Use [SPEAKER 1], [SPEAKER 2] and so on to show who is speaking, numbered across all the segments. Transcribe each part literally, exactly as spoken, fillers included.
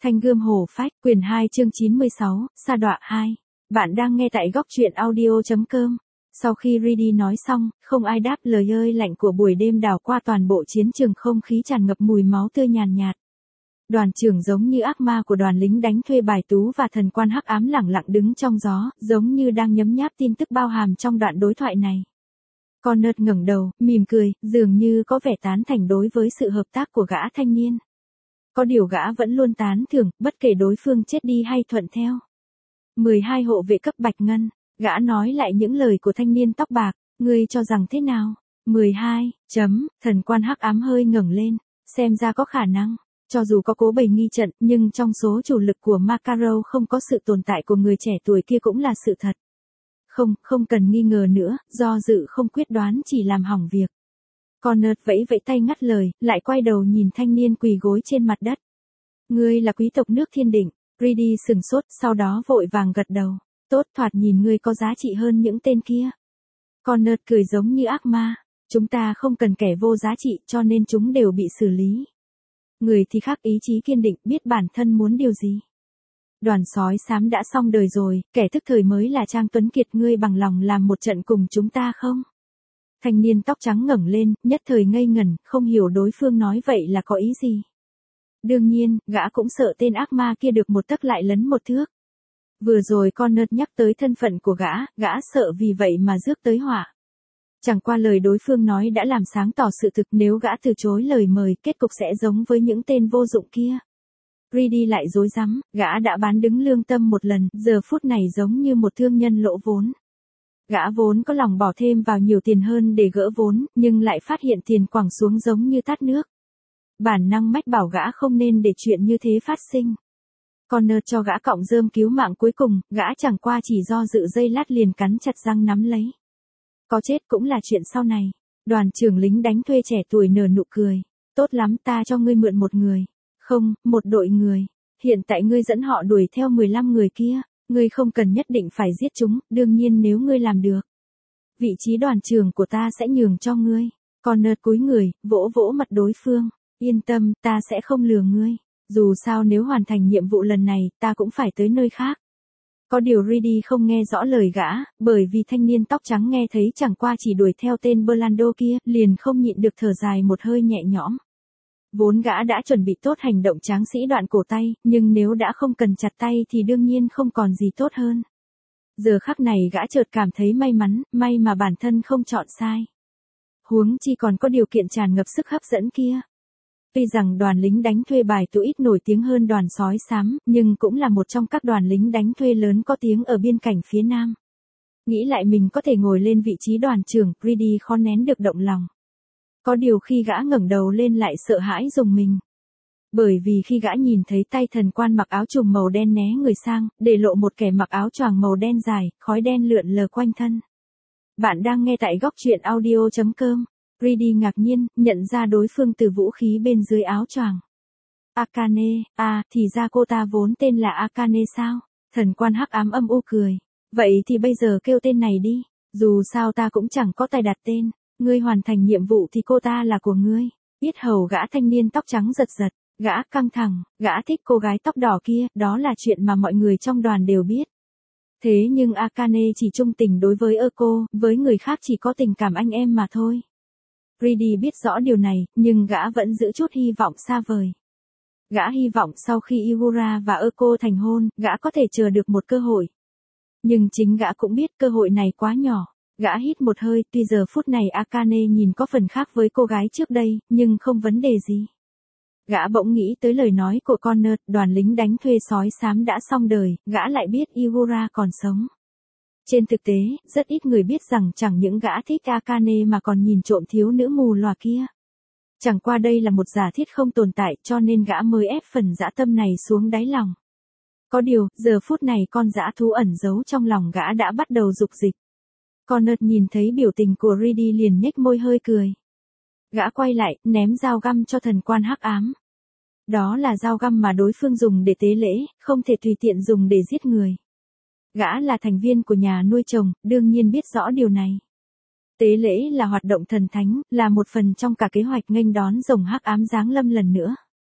[SPEAKER 1] Thanh gươm hổ phách, quyển hai chương chín mươi sáu, sa đọa hai. Bạn đang nghe tại góc truyện audio chấm com. Sau khi Reedy nói xong, không ai đáp lời ơi lạnh của buổi đêm đảo qua toàn bộ chiến trường, không khí tràn ngập mùi máu tươi nhàn nhạt. Đoàn trưởng giống như ác ma của đoàn lính đánh thuê bài tú và thần quan hắc ám lẳng lặng đứng trong gió, giống như đang nhấm nháp tin tức bao hàm trong đoạn đối thoại này. Connor ngẩng đầu, mỉm cười, dường như có vẻ tán thành đối với sự hợp tác của gã thanh niên. Có điều gã vẫn luôn tán thưởng, bất kể đối phương chết đi hay thuận theo. mười hai hộ vệ cấp bạch ngân, gã nói lại những lời của thanh niên tóc bạc, ngươi cho rằng thế nào? mười hai, chấm, thần quan hắc ám hơi ngẩng lên, xem ra có khả năng. Cho dù có cố bày nghi trận, nhưng trong số chủ lực của Macaro không có sự tồn tại của người trẻ tuổi kia cũng là sự thật. Không, không cần nghi ngờ nữa, do dự không quyết đoán chỉ làm hỏng việc. Connor vẫy vẫy tay ngắt lời, lại quay đầu nhìn thanh niên quỳ gối trên mặt đất. Ngươi là quý tộc nước Thiên Định. Reedy sừng sốt, sau đó vội vàng gật đầu. Tốt, thoạt nhìn ngươi có giá trị hơn những tên kia. Connor cười giống như ác ma. Chúng ta không cần kẻ vô giá trị, cho nên chúng đều bị xử lý. Người thì khác ý chí kiên định, biết bản thân muốn điều gì. Đoàn sói xám đã xong đời rồi, kẻ thức thời mới là Trang Tuấn Kiệt, ngươi bằng lòng làm một trận cùng chúng ta không? Thanh niên tóc trắng ngẩng lên, nhất thời ngây ngẩn, không hiểu đối phương nói vậy là có ý gì. Đương nhiên, gã cũng sợ tên ác ma kia được một tấc lại lấn một thước. Vừa rồi Connor nhắc tới thân phận của gã, gã sợ vì vậy mà rước tới họa. Chẳng qua lời đối phương nói đã làm sáng tỏ sự thực, nếu gã từ chối lời mời, kết cục sẽ giống với những tên vô dụng kia. Reedy lại rối rắm, gã đã bán đứng lương tâm một lần, giờ phút này giống như một thương nhân lỗ vốn. Gã vốn có lòng bỏ thêm vào nhiều tiền hơn để gỡ vốn, nhưng lại phát hiện tiền quẳng xuống giống như tát nước. Bản năng mách bảo gã không nên để chuyện như thế phát sinh. Connor cho gã cọng rơm cứu mạng cuối cùng, gã chẳng qua chỉ do dự giây lát liền cắn chặt răng nắm lấy. Có chết cũng là chuyện sau này. Đoàn trưởng lính đánh thuê trẻ tuổi nở nụ cười. Tốt lắm, ta cho ngươi mượn một người. Không, một đội người. Hiện tại ngươi dẫn họ đuổi theo mười lăm người kia. Ngươi không cần nhất định phải giết chúng, đương nhiên nếu ngươi làm được. Vị trí đoàn trưởng của ta sẽ nhường cho ngươi. Connor cúi người, vỗ vỗ mặt đối phương. Yên tâm, ta sẽ không lừa ngươi. Dù sao nếu hoàn thành nhiệm vụ lần này, ta cũng phải tới nơi khác. Có điều Reedy không nghe rõ lời gã, bởi vì thanh niên tóc trắng nghe thấy chẳng qua chỉ đuổi theo tên Berlando kia, liền không nhịn được thở dài một hơi nhẹ nhõm. Vốn gã đã chuẩn bị tốt hành động tráng sĩ đoạn cổ tay, nhưng nếu đã không cần chặt tay thì đương nhiên không còn gì tốt hơn. Giờ khắc này gã chợt cảm thấy may mắn, may mà bản thân không chọn sai. Huống chi còn có điều kiện tràn ngập sức hấp dẫn kia. Tuy rằng đoàn lính đánh thuê bài tú ít nổi tiếng hơn đoàn sói xám, nhưng cũng là một trong các đoàn lính đánh thuê lớn có tiếng ở biên cảnh phía Nam. Nghĩ lại mình có thể ngồi lên vị trí đoàn trưởng, Reedy khó nén được động lòng. Có điều khi gã ngẩng đầu lên lại sợ hãi rùng mình. Bởi vì khi gã nhìn thấy tay thần quan mặc áo trùm màu đen né người sang, để lộ một kẻ mặc áo choàng màu đen dài, khói đen lượn lờ quanh thân. Bạn đang nghe tại góc truyện audio chấm com. Reedy ngạc nhiên, nhận ra đối phương từ vũ khí bên dưới áo choàng. Akane, à, thì ra cô ta vốn tên là Akane sao? Thần quan hắc ám âm u cười. Vậy thì bây giờ kêu tên này đi, dù sao ta cũng chẳng có tài đặt tên, ngươi hoàn thành nhiệm vụ thì cô ta là của ngươi. Yết hầu gã thanh niên tóc trắng giật giật, gã căng thẳng, gã thích cô gái tóc đỏ kia, đó là chuyện mà mọi người trong đoàn đều biết. Thế nhưng Akane chỉ trung tình đối với Eko, với người khác chỉ có tình cảm anh em mà thôi. Reedy biết rõ điều này, nhưng gã vẫn giữ chút hy vọng xa vời. Gã hy vọng sau khi Igura và Eko thành hôn, gã có thể chờ được một cơ hội. Nhưng chính gã cũng biết cơ hội này quá nhỏ. Gã hít một hơi, tuy giờ phút này Akane nhìn có phần khác với cô gái trước đây, nhưng không vấn đề gì. Gã bỗng nghĩ tới lời nói của Connor, đoàn lính đánh thuê sói xám đã xong đời, gã lại biết Igura còn sống. Trên thực tế, rất ít người biết rằng chẳng những gã thích Akane mà còn nhìn trộm thiếu nữ mù lòa kia. Chẳng qua đây là một giả thiết không tồn tại, cho nên gã mới ép phần dã tâm này xuống đáy lòng. Có điều, giờ phút này con dã thú ẩn giấu trong lòng gã đã bắt đầu dục dịch. Connor nhìn thấy biểu tình của Reedy liền nhếch môi hơi cười. Gã quay lại, ném dao găm cho thần quan hắc ám. Đó là dao găm mà đối phương dùng để tế lễ, không thể tùy tiện dùng để giết người. Gã là thành viên của nhà nuôi trồng, đương nhiên biết rõ điều này. Tế lễ là hoạt động thần thánh, là một phần trong cả kế hoạch nghênh đón rồng hắc ám giáng lâm lần nữa.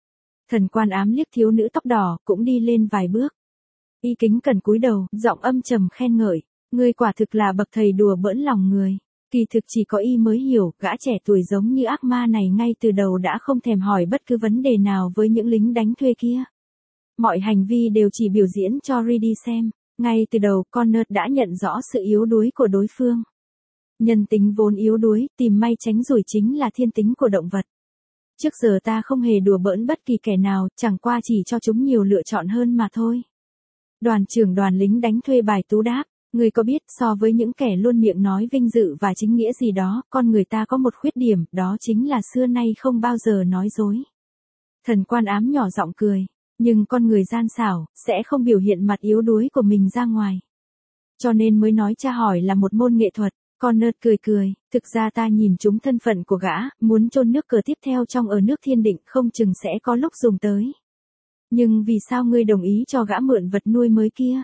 [SPEAKER 1] Thần quan ám liếc thiếu nữ tóc đỏ, cũng đi lên vài bước. Y kính cẩn cúi đầu, giọng âm trầm khen ngợi, ngươi quả thực là bậc thầy đùa bỡn lòng người. Kỳ thực chỉ có y mới hiểu, gã trẻ tuổi giống như ác ma này ngay từ đầu đã không thèm hỏi bất cứ vấn đề nào với những lính đánh thuê kia. Mọi hành vi đều chỉ biểu diễn cho Reedy xem. Ngay từ đầu, Connor đã nhận rõ sự yếu đuối của đối phương. Nhân tính vốn yếu đuối, tìm may tránh rủi chính là thiên tính của động vật. Trước giờ ta không hề đùa bỡn bất kỳ kẻ nào, chẳng qua chỉ cho chúng nhiều lựa chọn hơn mà thôi. Đoàn trưởng đoàn lính đánh thuê Bài Tú đáp, ngươi có biết so với những kẻ luôn miệng nói vinh dự và chính nghĩa gì đó, con người ta có một khuyết điểm, đó chính là xưa nay không bao giờ nói dối. Thần quan ám nhỏ giọng cười, nhưng con người gian xảo, sẽ không biểu hiện mặt yếu đuối của mình ra ngoài. Cho nên mới nói tra hỏi là một môn nghệ thuật. Connor cười cười, thực ra ta nhìn trúng thân phận của gã, muốn chôn nước cờ tiếp theo trong ở nước thiên định không chừng sẽ có lúc dùng tới. Nhưng vì sao ngươi đồng ý cho gã mượn vật nuôi mới kia?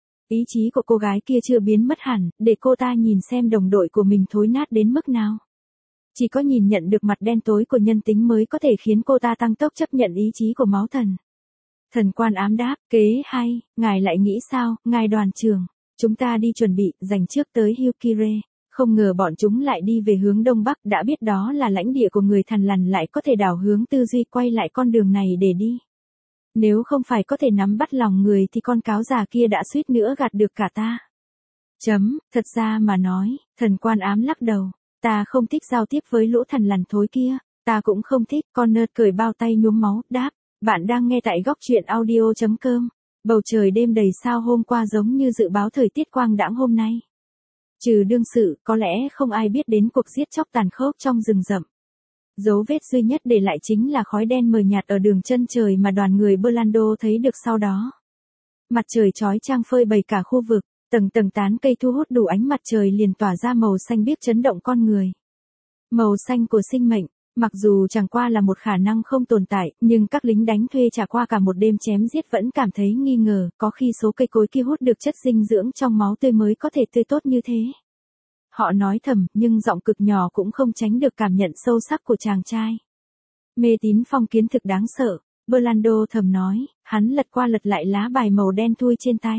[SPEAKER 1] Ý chí của cô gái kia chưa biến mất hẳn, để cô ta nhìn xem đồng đội của mình thối nát đến mức nào. Chỉ có nhìn nhận được mặt đen tối của nhân tính mới có thể khiến cô ta tăng tốc chấp nhận ý chí của máu thần. Thần quan ám đáp, kế hay, ngài lại nghĩ sao, ngài đoàn trưởng? Chúng ta đi chuẩn bị, dành trước tới Hyukire. Không ngờ bọn chúng lại đi về hướng đông bắc, đã biết đó là lãnh địa của người thằn lằn lại có thể đảo hướng tư duy quay lại con đường này để đi. Nếu không phải có thể nắm bắt lòng người thì con cáo già kia đã suýt nữa gạt được cả ta. Chấm, thật ra mà nói, thần quan ám lắc đầu, ta không thích giao tiếp với lũ thằn lằn thối kia, ta cũng không thích. Connor cởi bao tay nhuốm máu, đáp, bạn đang nghe tại góc truyện audio chấm com. Bầu trời đêm đầy sao hôm qua giống như dự báo thời tiết quang đãng hôm nay. Trừ đương sự, có lẽ không ai biết đến cuộc giết chóc tàn khốc trong rừng rậm. Dấu vết duy nhất để lại chính là khói đen mờ nhạt ở đường chân trời mà đoàn người Burlando thấy được sau đó. Mặt trời chói chang phơi bày cả khu vực, tầng tầng tán cây thu hút đủ ánh mặt trời liền tỏa ra màu xanh biếc chấn động con người. Màu xanh của sinh mệnh, mặc dù chẳng qua là một khả năng không tồn tại, nhưng các lính đánh thuê trải qua cả một đêm chém giết vẫn cảm thấy nghi ngờ, có khi số cây cối kia hút được chất dinh dưỡng trong máu tươi mới có thể tươi tốt như thế. Họ nói thầm, nhưng giọng cực nhỏ cũng không tránh được cảm nhận sâu sắc của chàng trai. Mê tín phong kiến thực đáng sợ, Burlando thầm nói, hắn lật qua lật lại lá bài màu đen thui trên tay.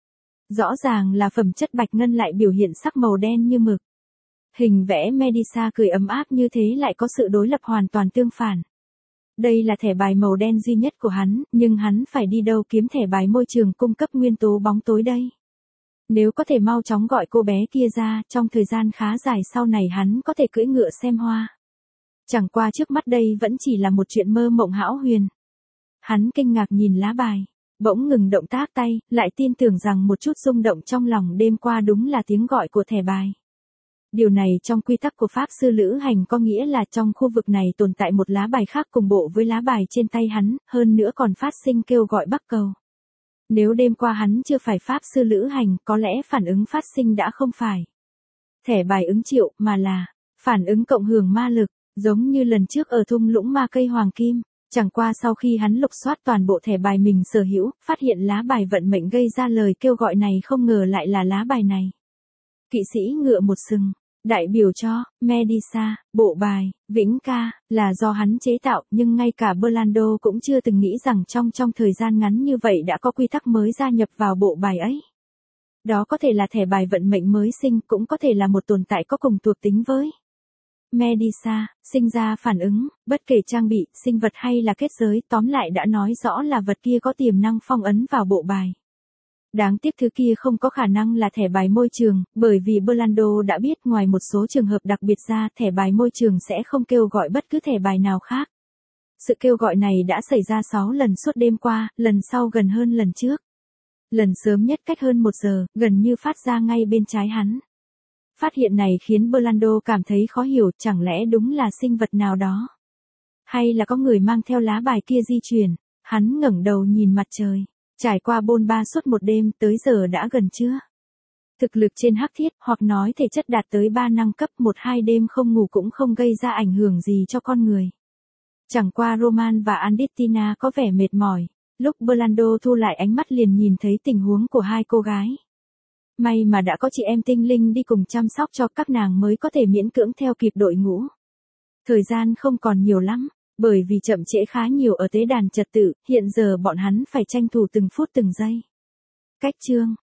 [SPEAKER 1] Rõ ràng là phẩm chất bạch ngân lại biểu hiện sắc màu đen như mực. Hình vẽ Medusa cười ấm áp như thế lại có sự đối lập hoàn toàn tương phản. Đây là thẻ bài màu đen duy nhất của hắn, nhưng hắn phải đi đâu kiếm thẻ bài môi trường cung cấp nguyên tố bóng tối đây? Nếu có thể mau chóng gọi cô bé kia ra, trong thời gian khá dài sau này hắn có thể cưỡi ngựa xem hoa. Chẳng qua trước mắt đây vẫn chỉ là một chuyện mơ mộng hão huyền. Hắn kinh ngạc nhìn lá bài, bỗng ngừng động tác tay, lại tin tưởng rằng một chút rung động trong lòng đêm qua đúng là tiếng gọi của thẻ bài. Điều này trong quy tắc của Pháp Sư Lữ Hành có nghĩa là trong khu vực này tồn tại một lá bài khác cùng bộ với lá bài trên tay hắn, hơn nữa còn phát sinh kêu gọi bắc cầu. Nếu đêm qua hắn chưa phải Pháp Sư Lữ Hành, có lẽ phản ứng phát sinh đã không phải thẻ bài ứng triệu, mà là phản ứng cộng hưởng ma lực, giống như lần trước ở thung lũng ma cây hoàng kim. Chẳng qua sau khi hắn lục soát toàn bộ thẻ bài mình sở hữu, phát hiện lá bài vận mệnh gây ra lời kêu gọi này không ngờ lại là lá bài này. Kỵ sĩ ngựa một sừng, đại biểu cho Medusa, bộ bài, Vĩnh Ca, là do hắn chế tạo, nhưng ngay cả Burlando cũng chưa từng nghĩ rằng trong trong thời gian ngắn như vậy đã có quy tắc mới gia nhập vào bộ bài ấy. Đó có thể là thẻ bài vận mệnh mới sinh, cũng có thể là một tồn tại có cùng thuộc tính với Medusa, sinh ra phản ứng, bất kể trang bị, sinh vật hay là kết giới, tóm lại đã nói rõ là vật kia có tiềm năng phong ấn vào bộ bài. Đáng tiếc thứ kia không có khả năng là thẻ bài môi trường, bởi vì Burlando đã biết ngoài một số trường hợp đặc biệt ra, thẻ bài môi trường sẽ không kêu gọi bất cứ thẻ bài nào khác. Sự kêu gọi này đã xảy ra sáu lần suốt đêm qua, lần sau gần hơn lần trước. Lần sớm nhất cách hơn một giờ, gần như phát ra ngay bên trái hắn. Phát hiện này khiến Burlando cảm thấy khó hiểu, chẳng lẽ đúng là sinh vật nào đó? Hay là có người mang theo lá bài kia di chuyển? Hắn ngẩng đầu nhìn mặt trời. Trải qua bôn ba suốt một đêm, tới giờ đã gần trưa. Thực lực trên hắc thiết, hoặc nói thể chất đạt tới ba năng cấp, một hai đêm không ngủ cũng không gây ra ảnh hưởng gì cho con người. Chẳng qua Roman và Andittina có vẻ mệt mỏi. Lúc Burlando thu lại ánh mắt liền nhìn thấy tình huống của hai cô gái. May mà đã có chị em tinh linh đi cùng chăm sóc cho các nàng mới có thể miễn cưỡng theo kịp đội ngũ. Thời gian không còn nhiều lắm, Bởi vì chậm trễ khá nhiều ở tế đàn trật tự, hiện giờ bọn hắn phải tranh thủ từng phút từng giây. Cách chương